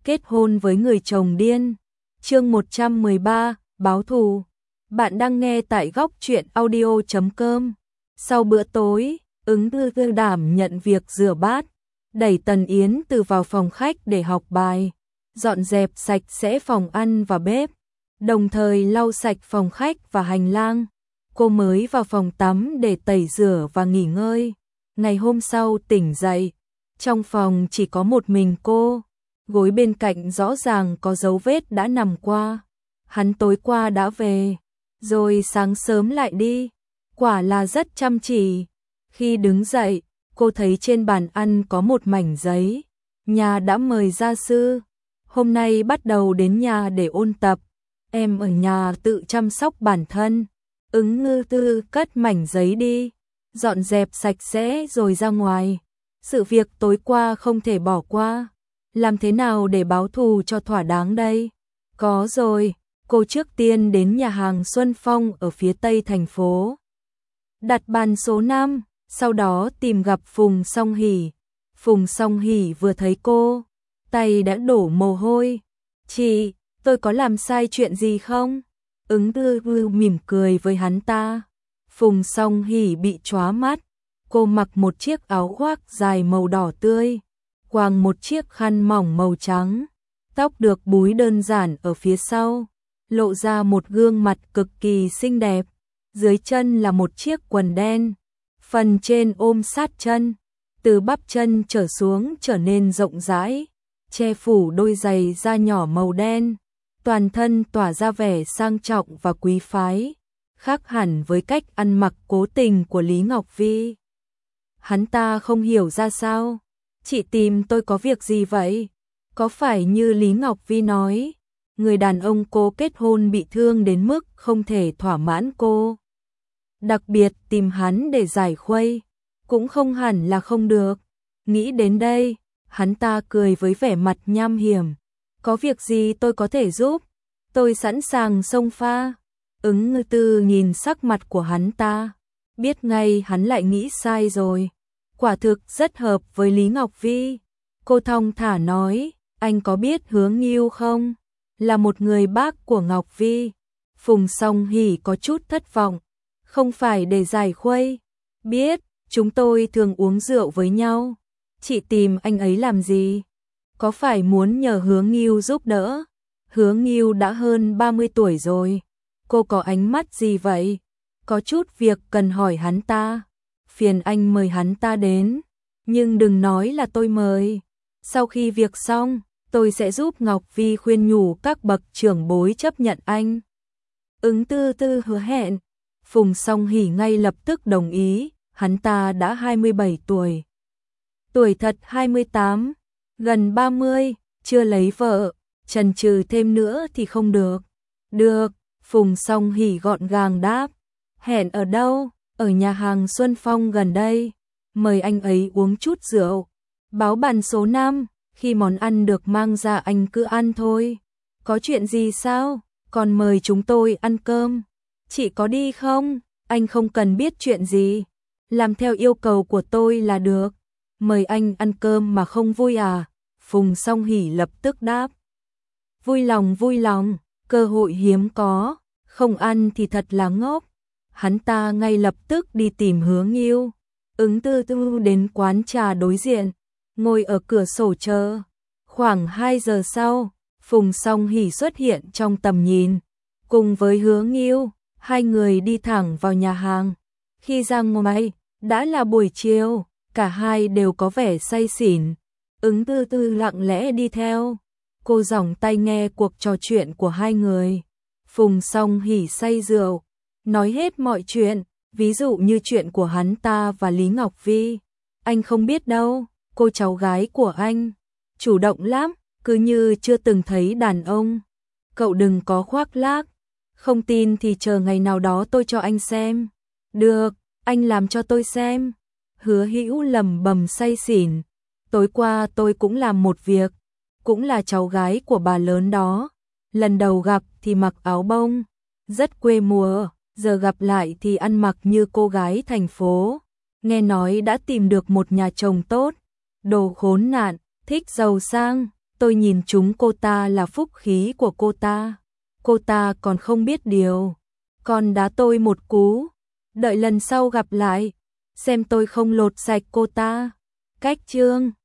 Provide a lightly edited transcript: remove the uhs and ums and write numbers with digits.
kết hôn với người chồng điên. Chương 113, báo thù. Bạn đang nghe tại góc truyện audio.com. Sau bữa tối, Ứng Tư đảm nhận việc rửa bát, đẩy Tần Yến Từ vào phòng khách để học bài, dọn dẹp sạch sẽ phòng ăn và bếp, đồng thời lau sạch phòng khách và hành lang. Cô mới vào phòng tắm để tẩy rửa và nghỉ ngơi. Ngày hôm sau tỉnh dậy, trong phòng chỉ có một mình cô, gối bên cạnh rõ ràng có dấu vết đã nằm qua. Hắn tối qua đã về, rồi sáng sớm lại đi, quả là rất chăm chỉ. Khi đứng dậy, cô thấy trên bàn ăn có một mảnh giấy, nhà đã mời gia sư, hôm nay bắt đầu đến nhà để ôn tập, em ở nhà tự chăm sóc bản thân. Ứng Tư cất mảnh giấy đi, dọn dẹp sạch sẽ rồi ra ngoài. Sự việc tối qua không thể bỏ qua, làm thế nào để báo thù cho thỏa đáng đây? Có rồi, cô trước tiên đến nhà hàng Xuân Phong ở phía tây thành phố, đặt bàn số 5, sau đó tìm gặp Phùng Song Hỷ. Phùng Song Hỷ vừa thấy cô, tay đã đổ mồ hôi. Chị, tôi có làm sai chuyện gì không? Ứng Tư mỉm cười với hắn ta. Phùng Song Hỷ bị chóa mắt. Cô mặc một chiếc áo khoác dài màu đỏ tươi, quàng một chiếc khăn mỏng màu trắng, tóc được búi đơn giản ở phía sau, lộ ra một gương mặt cực kỳ xinh đẹp. Dưới chân là một chiếc quần đen, phần trên ôm sát chân, từ bắp chân trở xuống trở nên rộng rãi, che phủ đôi giày da nhỏ màu đen. Toàn thân tỏa ra vẻ sang trọng và quý phái, khác hẳn với cách ăn mặc cố tình của Lý Ngọc Vi. Hắn ta không hiểu ra sao. Chị tìm tôi có việc gì vậy? Có phải như Lý Ngọc Vi nói, người đàn ông cô kết hôn bị thương đến mức không thể thỏa mãn cô, đặc biệt tìm hắn để giải khuây? Cũng không hẳn là không được. Nghĩ đến đây, hắn ta cười với vẻ mặt nham hiểm. Có việc gì tôi có thể giúp? Tôi sẵn sàng xông pha. Ứng Tư nhìn sắc mặt của hắn ta, biết ngay hắn lại nghĩ sai rồi. Quả thực rất hợp với Lý Ngọc Vi. Cô thong thả nói, anh có biết Hứa Nghiêu không? Là một người bác của Ngọc Vi. Phùng Song Hỷ có chút thất vọng. Không phải để giải khuây. Biết, chúng tôi thường uống rượu với nhau. Chị tìm anh ấy làm gì? Có phải muốn nhờ Hứa Nghiêu giúp đỡ? Hứa Nghiêu đã hơn 30 tuổi rồi. Cô có ánh mắt gì vậy? Có chút việc cần hỏi hắn ta. Phiền anh mời hắn ta đến. Nhưng đừng nói là tôi mời. Sau khi việc xong, tôi sẽ giúp Ngọc Vi khuyên nhủ các bậc trưởng bối chấp nhận anh. Ứng Tư hứa hẹn. Phùng Song Hỷ ngay lập tức đồng ý. Hắn ta đã 27 tuổi. Tuổi thật 28. Gần 30, chưa lấy vợ, chần chừ thêm nữa thì không được. Được, Phùng Song Hỷ gọn gàng đáp. Hẹn ở đâu? Ở nhà hàng Xuân Phong gần đây. Mời anh ấy uống chút rượu. Báo bàn số 5, khi món ăn được mang ra anh cứ ăn thôi. Có chuyện gì sao? Còn mời chúng tôi ăn cơm. Chị có đi không? Anh không cần biết chuyện gì. Làm theo yêu cầu của tôi là được. Mời anh ăn cơm mà không vui à? Phùng Song Hỷ lập tức đáp. Vui lòng, cơ hội hiếm có, không ăn thì thật là ngốc. Hắn ta ngay lập tức đi tìm Hứa Nghiêu. Ứng Tư đến quán trà đối diện, ngồi ở cửa sổ chờ. Khoảng 2 giờ sau, Phùng Song Hỷ xuất hiện trong tầm nhìn. Cùng với Hứa Nghiêu, hai người đi thẳng vào nhà hàng. Khi ra ngoài, đã là buổi chiều, cả hai đều có vẻ say xỉn. Ứng Tư lặng lẽ đi theo. Cô giỏng tai nghe cuộc trò chuyện của hai người. Phùng Song Hỷ say rượu, nói hết mọi chuyện, ví dụ như chuyện của hắn ta và Lý Ngọc Vi. Anh không biết đâu, cô cháu gái của anh chủ động lắm, cứ như chưa từng thấy đàn ông. Cậu đừng có khoác lác. Không tin thì chờ ngày nào đó tôi cho anh xem. Được, anh làm cho tôi xem. Hứa Hữu lẩm bẩm say xỉn. Tối qua tôi cũng làm một việc, cũng là cháu gái của bà lớn đó. Lần đầu gặp thì mặc áo bông, rất quê mùa, giờ gặp lại thì ăn mặc như cô gái thành phố. Nghe nói đã tìm được một nhà chồng tốt, đồ khốn nạn, thích giàu sang, tôi nhìn chúng cô ta là phúc khí của cô ta còn không biết điều, còn đá tôi một cú, đợi lần sau gặp lại, xem tôi không lột sạch cô ta. Cách chương